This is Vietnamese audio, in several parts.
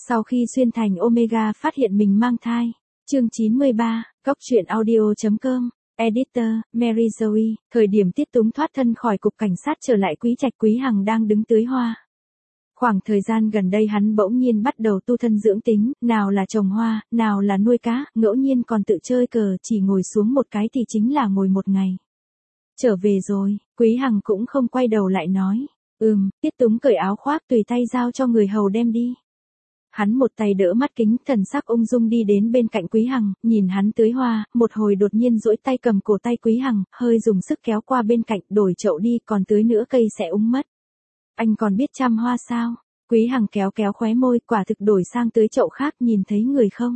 Sau khi xuyên thành Omega phát hiện mình mang thai. Chương 93, Góc truyện audio.com, Editor, Mary Zoe, thời điểm Tiết Túng thoát thân khỏi cục cảnh sát trở lại Quý Trạch, Quý Hằng đang đứng tưới hoa. Khoảng thời gian gần đây hắn bỗng nhiên bắt đầu tu thân dưỡng tính, nào là trồng hoa, nào là nuôi cá, ngẫu nhiên còn tự chơi cờ, chỉ ngồi xuống một cái thì chính là ngồi một ngày. Trở về rồi, Quý Hằng cũng không quay đầu lại nói. Tiết Túng cởi áo khoác tùy tay giao cho người hầu đem đi. Hắn một tay đỡ mắt kính, thần sắc ung dung đi đến bên cạnh Quý Hằng, nhìn hắn tưới hoa, một hồi đột nhiên duỗi tay cầm cổ tay Quý Hằng, hơi dùng sức kéo qua bên cạnh, đổi chậu đi, còn tưới nữa cây sẽ úng mất. Anh còn biết chăm hoa sao? Quý Hằng kéo kéo khóe môi, quả thực đổi sang tưới chậu khác, nhìn thấy người không?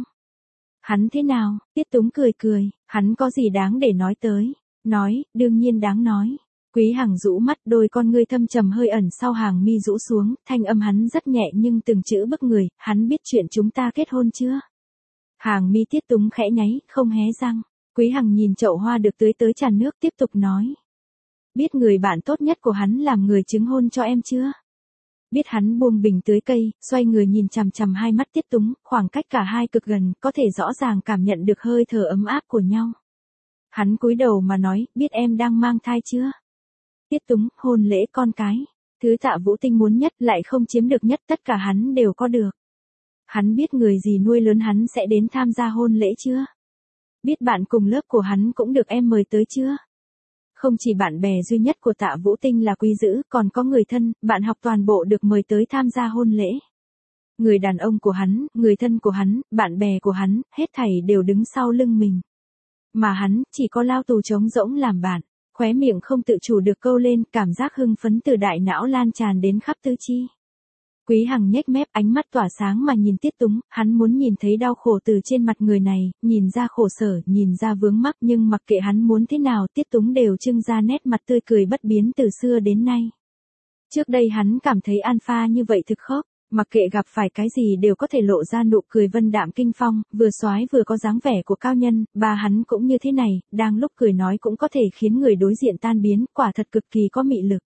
Hắn thế nào? Tiết Túng cười cười, hắn có gì đáng để nói tới? Nói, đương nhiên đáng nói. Quý Hằng rũ mắt, đôi con ngươi thâm trầm hơi ẩn sau hàng mi rũ xuống, thanh âm hắn rất nhẹ nhưng từng chữ bức người, hắn biết chuyện chúng ta kết hôn chưa? Hàng mi Tiết Túng khẽ nháy, không hé răng. Quý Hằng nhìn chậu hoa được tưới tới tràn nước, tiếp tục nói. Biết người bạn tốt nhất của hắn làm người chứng hôn cho em chưa? Biết hắn buông bình tưới cây, xoay người nhìn chằm chằm hai mắt Tiết Túng, khoảng cách cả hai cực gần, có thể rõ ràng cảm nhận được hơi thở ấm áp của nhau. Hắn cúi đầu mà nói, biết em đang mang thai chưa? Tiết Túng, hôn lễ con cái. Thứ Tạ Vũ Tinh muốn nhất lại không chiếm được nhất, tất cả hắn đều có được. Hắn biết người gì nuôi lớn hắn sẽ đến tham gia hôn lễ chưa? Biết bạn cùng lớp của hắn cũng được em mời tới chưa? Không chỉ bạn bè duy nhất của Tạ Vũ Tinh là Quý Dữ, còn có người thân, bạn học toàn bộ được mời tới tham gia hôn lễ. Người đàn ông của hắn, người thân của hắn, bạn bè của hắn, hết thảy đều đứng sau lưng mình. Mà hắn, chỉ có lao tù trống rỗng làm bạn. Khóe miệng không tự chủ được câu lên, cảm giác hưng phấn từ đại não lan tràn đến khắp tứ chi. Quý Hằng nhếch mép, ánh mắt tỏa sáng mà nhìn Tiết Túng, hắn muốn nhìn thấy đau khổ từ trên mặt người này, nhìn ra khổ sở, nhìn ra vướng mắc, nhưng mặc kệ hắn muốn thế nào, Tiết Túng đều trưng ra nét mặt tươi cười bất biến từ xưa đến nay. Trước đây hắn cảm thấy alpha như vậy thực khóc, mặc kệ gặp phải cái gì đều có thể lộ ra nụ cười vân đạm kinh phong, vừa soái vừa có dáng vẻ của cao nhân, bà hắn cũng như thế này, đang lúc cười nói cũng có thể khiến người đối diện tan biến, quả thật cực kỳ có mị lực.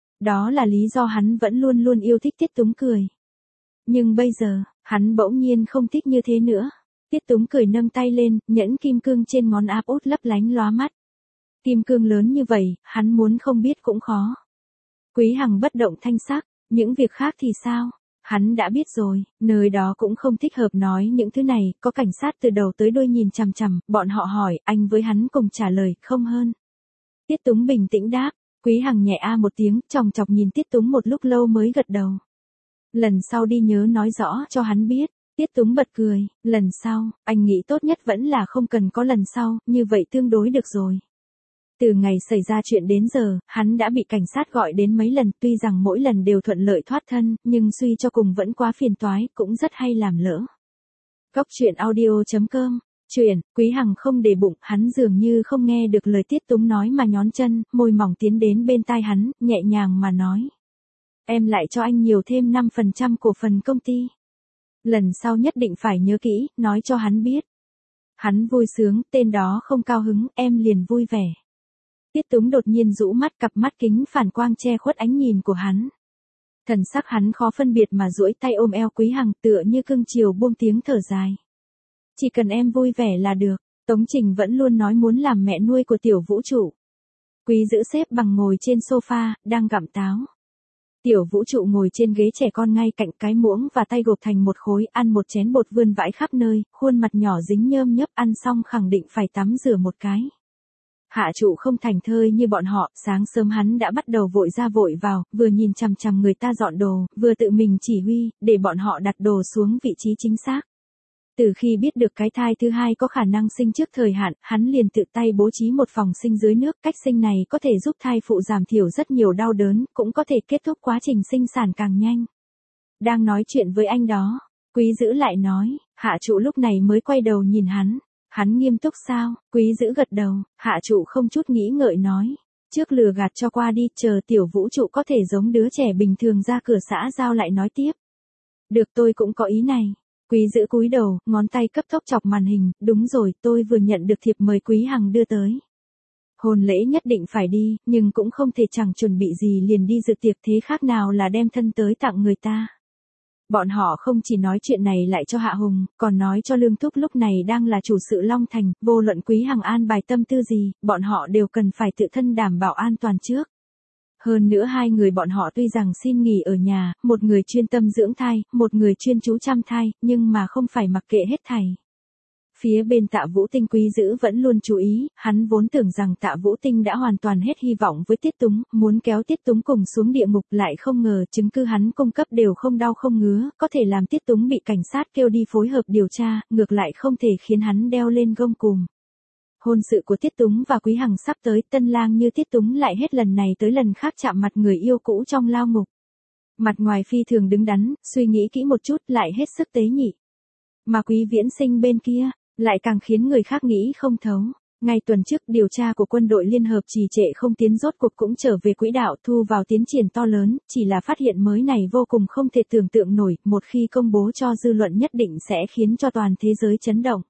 Đó là lý do hắn vẫn luôn luôn yêu thích Tiết Túng cười. Nhưng bây giờ, hắn bỗng nhiên không thích như thế nữa. Tiết Túng cười nâng tay lên, nhẫn kim cương trên ngón áp út lấp lánh lóa mắt. Kim cương lớn như vậy, hắn muốn không biết cũng khó. Quý Hằng bất động thanh sắc, những việc khác thì sao? Hắn đã biết rồi, nơi đó cũng không thích hợp nói những thứ này, có cảnh sát từ đầu tới đuôi nhìn chằm chằm, bọn họ hỏi, anh với hắn cùng trả lời, không hơn. Tiết Túng bình tĩnh đáp, Quý Hằng nhẹ a một tiếng, chòng chọc nhìn Tiết Túng một lúc lâu mới gật đầu. Lần sau đi nhớ nói rõ cho hắn biết. Tiết Túng bật cười, lần sau, anh nghĩ tốt nhất vẫn là không cần có lần sau, như vậy tương đối được rồi. Từ ngày xảy ra chuyện đến giờ, hắn đã bị cảnh sát gọi đến mấy lần, tuy rằng mỗi lần đều thuận lợi thoát thân, nhưng suy cho cùng vẫn quá phiền toái, cũng rất hay làm lỡ. Góc truyện audio.com, chuyện, Quý Hằng không để bụng, hắn dường như không nghe được lời Tiết Túng nói mà nhón chân, môi mỏng tiến đến bên tai hắn, nhẹ nhàng mà nói. Em lại cho anh nhiều thêm 5% cổ phần công ty. Lần sau nhất định phải nhớ kỹ, nói cho hắn biết. Hắn vui sướng, tên đó không cao hứng, em liền vui vẻ. Tiết Túng đột nhiên rũ mắt, cặp mắt kính phản quang che khuất ánh nhìn của hắn. Thần sắc hắn khó phân biệt mà duỗi tay ôm eo Quý Hằng, tựa như cưng chiều buông tiếng thở dài. Chỉ cần em vui vẻ là được, Tống Trình vẫn luôn nói muốn làm mẹ nuôi của Tiểu Vũ Trụ. Quý Dữ xếp bằng ngồi trên sofa, đang gặm táo. Tiểu Vũ Trụ ngồi trên ghế trẻ con ngay cạnh, cái muỗng và tay gộp thành một khối, ăn một chén bột vươn vãi khắp nơi, khuôn mặt nhỏ dính nhơm nhớp, ăn xong khẳng định phải tắm rửa một cái. Hạ Trụ không thành thơi như bọn họ, sáng sớm hắn đã bắt đầu vội ra vội vào, vừa nhìn chằm chằm người ta dọn đồ, vừa tự mình chỉ huy, để bọn họ đặt đồ xuống vị trí chính xác. Từ khi biết được cái thai thứ hai có khả năng sinh trước thời hạn, hắn liền tự tay bố trí một phòng sinh dưới nước, cách sinh này có thể giúp thai phụ giảm thiểu rất nhiều đau đớn, cũng có thể kết thúc quá trình sinh sản càng nhanh. Đang nói chuyện với anh đó, Quý Dữ lại nói, Hạ Trụ lúc này mới quay đầu nhìn hắn. Hắn nghiêm túc sao? Quý Dữ gật đầu, Hạ Trụ không chút nghĩ ngợi nói. Trước lừa gạt cho qua đi, chờ Tiểu Vũ Trụ có thể giống đứa trẻ bình thường ra cửa xã giao lại nói tiếp. Được, tôi cũng có ý này. Quý Dữ cúi đầu, ngón tay cấp tốc chọc màn hình, đúng rồi, tôi vừa nhận được thiệp mời Quý Hằng đưa tới. Hôn lễ nhất định phải đi, nhưng cũng không thể chẳng chuẩn bị gì liền đi dự tiệc, thế khác nào là đem thân tới tặng người ta. Bọn họ không chỉ nói chuyện này lại cho Hạ Hùng, còn nói cho Lương Thúc lúc này đang là chủ sự Long Thành, vô luận Quý Hằng an bài tâm tư gì, bọn họ đều cần phải tự thân đảm bảo an toàn trước. Hơn nữa hai người bọn họ tuy rằng xin nghỉ ở nhà, một người chuyên tâm dưỡng thai, một người chuyên chú chăm thai, nhưng mà không phải mặc kệ hết thảy. Phía bên Tạ Vũ Tinh Quý Dữ vẫn luôn chú ý, hắn vốn tưởng rằng Tạ Vũ Tinh đã hoàn toàn hết hy vọng với Tiết Túng, muốn kéo Tiết Túng cùng xuống địa ngục, lại không ngờ chứng cứ hắn cung cấp đều không đau không ngứa, có thể làm Tiết Túng bị cảnh sát kêu đi phối hợp điều tra, ngược lại không thể khiến hắn đeo lên gông cùm. Hôn sự của Tiết Túng và Quý Hằng sắp tới, tân lang như Tiết Túng lại hết lần này tới lần khác chạm mặt người yêu cũ trong lao ngục. Mặt ngoài phi thường đứng đắn, suy nghĩ kỹ một chút lại hết sức tế nhị. Mà Quý Viễn Sinh bên kia, lại càng khiến người khác nghĩ không thấu. Ngay tuần trước điều tra của quân đội liên hợp trì trệ không tiến rốt cuộc cũng trở về quỹ đạo, thu vào tiến triển to lớn, chỉ là phát hiện mới này vô cùng không thể tưởng tượng nổi, một khi công bố cho dư luận nhất định sẽ khiến cho toàn thế giới chấn động.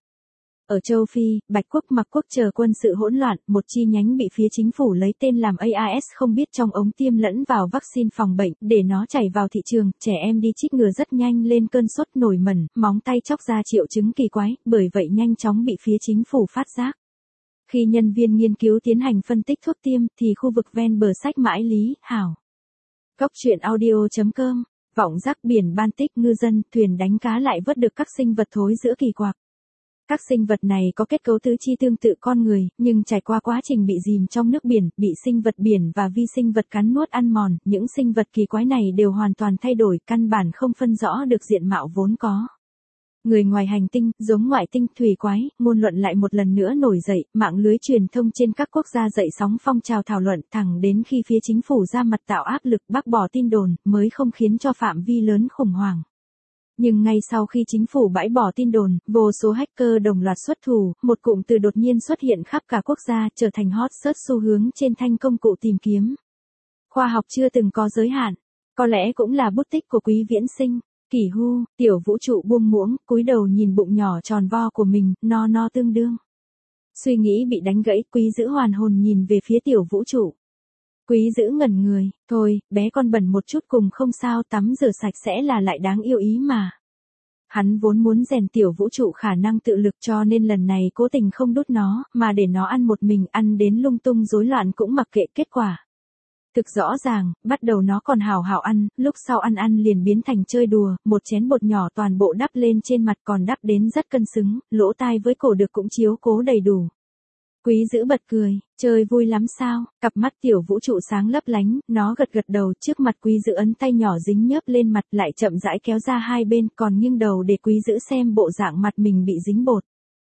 Ở châu Phi, Bạch Quốc Mạc Quốc chờ quân sự hỗn loạn, một chi nhánh bị phía chính phủ lấy tên làm AIS không biết trong ống tiêm lẫn vào vaccine phòng bệnh, để nó chảy vào thị trường, trẻ em đi chích ngừa rất nhanh lên cơn sốt nổi mẩn, móng tay chóc ra triệu chứng kỳ quái, bởi vậy nhanh chóng bị phía chính phủ phát giác. Khi nhân viên nghiên cứu tiến hành phân tích thuốc tiêm, thì khu vực ven bờ sách Mãi Lý, Hảo. Góc truyện audio.com, vọng rác biển Baltic ngư dân, thuyền đánh cá lại vớt được các sinh vật thối giữa kỳ quặc. Các sinh vật này có kết cấu tứ chi tương tự con người, nhưng trải qua quá trình bị dìm trong nước biển, bị sinh vật biển và vi sinh vật cắn nuốt ăn mòn, những sinh vật kỳ quái này đều hoàn toàn thay đổi, căn bản không phân rõ được diện mạo vốn có. Người ngoài hành tinh, giống ngoại tinh, thủy quái, ngôn luận lại một lần nữa nổi dậy, mạng lưới truyền thông trên các quốc gia dậy sóng phong trào thảo luận, thẳng đến khi phía chính phủ ra mặt tạo áp lực bác bỏ tin đồn, mới không khiến cho phạm vi lớn khủng hoảng. Nhưng ngay sau khi chính phủ bãi bỏ tin đồn, vô số hacker đồng loạt xuất thủ, một cụm từ đột nhiên xuất hiện khắp cả quốc gia, trở thành hot search xu hướng trên thanh công cụ tìm kiếm. Khoa học chưa từng có giới hạn, có lẽ cũng là bút tích của Quý Viễn Sinh. Kỷ Hu, tiểu vũ trụ buông muỗng, cúi đầu nhìn bụng nhỏ tròn vo của mình, no tương đương. Suy nghĩ bị đánh gãy, Quý Dữ hoàn hồn nhìn về phía tiểu vũ trụ. Quý Dữ ngẩn người, thôi, bé con bẩn một chút cùng không sao, tắm rửa sạch sẽ là lại đáng yêu ý mà. Hắn vốn muốn rèn tiểu vũ trụ khả năng tự lực cho nên lần này cố tình không đút nó, mà để nó ăn một mình, ăn đến lung tung rối loạn cũng mặc kệ kết quả. Thực rõ ràng, bắt đầu nó còn hào hào ăn, lúc sau ăn liền biến thành chơi đùa, một chén bột nhỏ toàn bộ đắp lên trên mặt còn đắp đến rất cân xứng, lỗ tai với cổ được cũng chiếu cố đầy đủ. Quý Dữ bật cười, chơi vui lắm sao, cặp mắt tiểu vũ trụ sáng lấp lánh, nó gật đầu, trước mặt Quý Dữ ấn tay nhỏ dính nhớp lên mặt lại chậm rãi kéo ra hai bên, còn nghiêng đầu để Quý Dữ xem bộ dạng mặt mình bị dính bột.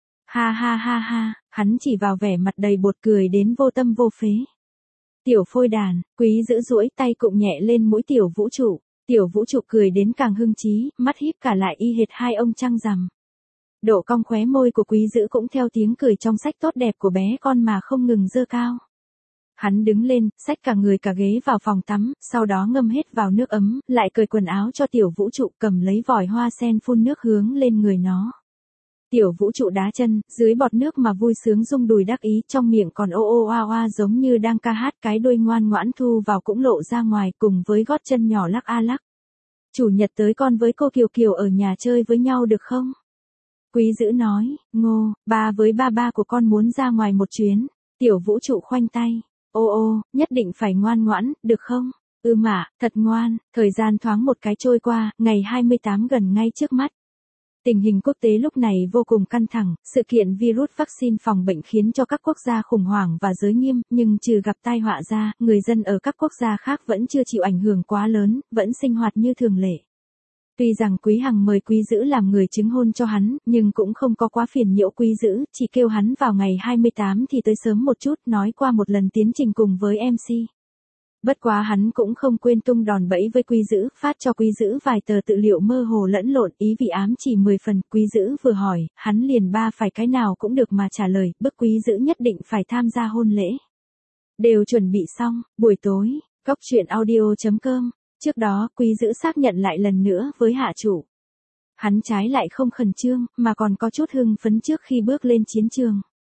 Ha, hắn chỉ vào vẻ mặt đầy bột cười đến vô tâm vô phế. Tiểu phôi đàn, Quý Dữ duỗi tay cụng nhẹ lên mũi tiểu vũ trụ cười đến càng hưng chí, mắt híp cả lại y hệt hai ông trăng rằm. Độ cong khóe môi của Quý Dữ cũng theo tiếng cười trong sách tốt đẹp của bé con mà không ngừng dơ cao. Hắn đứng lên, xách cả người cả ghế vào phòng tắm, sau đó ngâm hết vào nước ấm, lại cởi quần áo cho tiểu vũ trụ, cầm lấy vòi hoa sen phun nước hướng lên người nó. Tiểu vũ trụ đá chân, dưới bọt nước mà vui sướng rung đùi đắc ý, trong miệng còn ô oa giống như đang ca hát, cái đuôi ngoan ngoãn thu vào cũng lộ ra ngoài cùng với gót chân nhỏ lắc a lắc. Chủ nhật tới con với cô Kiều Kiều ở nhà chơi với nhau được không? Quý Dữ nói, Ngô, ba với ba của con muốn ra ngoài một chuyến. Tiểu vũ trụ khoanh tay. Ô, nhất định phải ngoan ngoãn, được không? Mà, thật ngoan. Thời gian thoáng một cái trôi qua, ngày 28 gần ngay trước mắt. Tình hình quốc tế lúc này vô cùng căng thẳng, sự kiện virus vaccine phòng bệnh khiến cho các quốc gia khủng hoảng và giới nghiêm, nhưng trừ gặp tai họa ra, người dân ở các quốc gia khác vẫn chưa chịu ảnh hưởng quá lớn, vẫn sinh hoạt như thường lệ. Tuy rằng Quý Hằng mời Quý Dữ làm người chứng hôn cho hắn, nhưng cũng không có quá phiền nhiễu Quý Dữ, chỉ kêu hắn vào ngày 28 thì tới sớm một chút, nói qua một lần tiến trình cùng với MC. Bất quá hắn cũng không quên tung đòn bẫy với Quý Dữ, phát cho Quý Dữ vài tờ tự liệu mơ hồ lẫn lộn, ý vị ám chỉ 10 phần. Quý Dữ vừa hỏi, hắn liền phải cái nào cũng được mà trả lời, bức Quý Dữ nhất định phải tham gia hôn lễ. Đều chuẩn bị xong, buổi tối, góc truyện audio.com. Trước đó, Quý Dữ xác nhận lại lần nữa với hạ chủ. Hắn trái lại không khẩn trương, mà còn có chút hưng phấn trước khi bước lên chiến trường.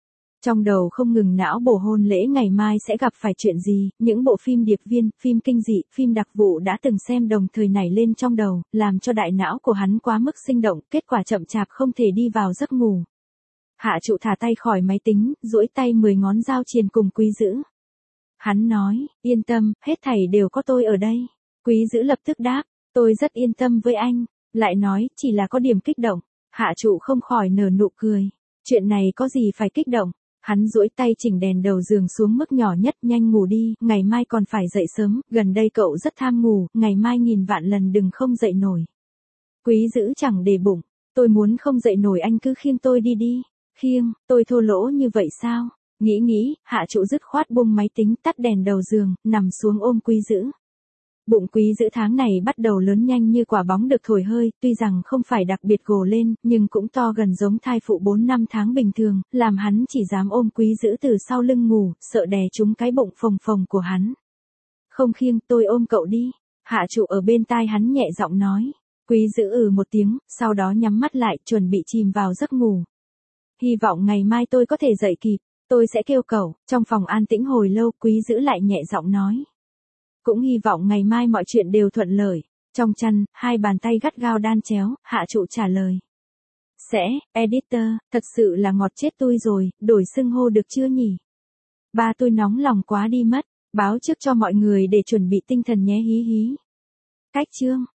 Trong đầu không ngừng não bổ hôn lễ ngày mai sẽ gặp phải chuyện gì, những bộ phim điệp viên, phim kinh dị, phim đặc vụ đã từng xem đồng thời nảy lên trong đầu, làm cho đại não của hắn quá mức sinh động, kết quả chậm chạp không thể đi vào giấc ngủ. Hạ trụ thả tay khỏi máy tính, duỗi tay 10 ngón giao triền cùng Quý Dữ. Hắn nói, yên tâm, hết thảy đều có tôi ở đây. Quý Dữ lập tức đáp, tôi rất yên tâm với anh. Lại nói, chỉ là có điểm kích động. Hạ trụ không khỏi nở nụ cười. Chuyện này có gì phải kích động. Hắn duỗi tay chỉnh đèn đầu giường xuống mức nhỏ nhất, nhanh ngủ đi, ngày mai còn phải dậy sớm, gần đây cậu rất tham ngủ, ngày mai nghìn vạn lần đừng không dậy nổi. Quý Dữ chẳng để bụng, tôi muốn không dậy nổi anh cứ khiêng tôi đi đi. Khiêng, tôi thô lỗ như vậy sao? Nghĩ, Hạ trụ dứt khoát buông máy tính, tắt đèn đầu giường, nằm xuống ôm Quý Dữ. Bụng Quý Dữ tháng này bắt đầu lớn nhanh như quả bóng được thổi hơi, tuy rằng không phải đặc biệt gồ lên, nhưng cũng to gần giống thai phụ 4-5 tháng bình thường, làm hắn chỉ dám ôm Quý Dữ từ sau lưng ngủ, sợ đè trúng cái bụng phồng phồng của hắn. Không khiêng, tôi ôm cậu đi. Hạ trụ ở bên tai hắn nhẹ giọng nói. Quý Dữ một tiếng, sau đó nhắm mắt lại, chuẩn bị chìm vào giấc ngủ. Hy vọng ngày mai tôi có thể dậy kịp, tôi sẽ kêu cậu. Trong phòng an tĩnh hồi lâu, Quý Dữ lại nhẹ giọng nói. Cũng hy vọng ngày mai mọi chuyện đều thuận lợi. Trong chăn, hai bàn tay gắt gao đan chéo, Hạ trụ trả lời. Sẽ, editor, thật sự là ngọt chết tôi rồi, đổi xưng hô được chưa nhỉ? Ba tôi nóng lòng quá đi mất, báo trước cho mọi người để chuẩn bị tinh thần nhé hí hí. Cách chương.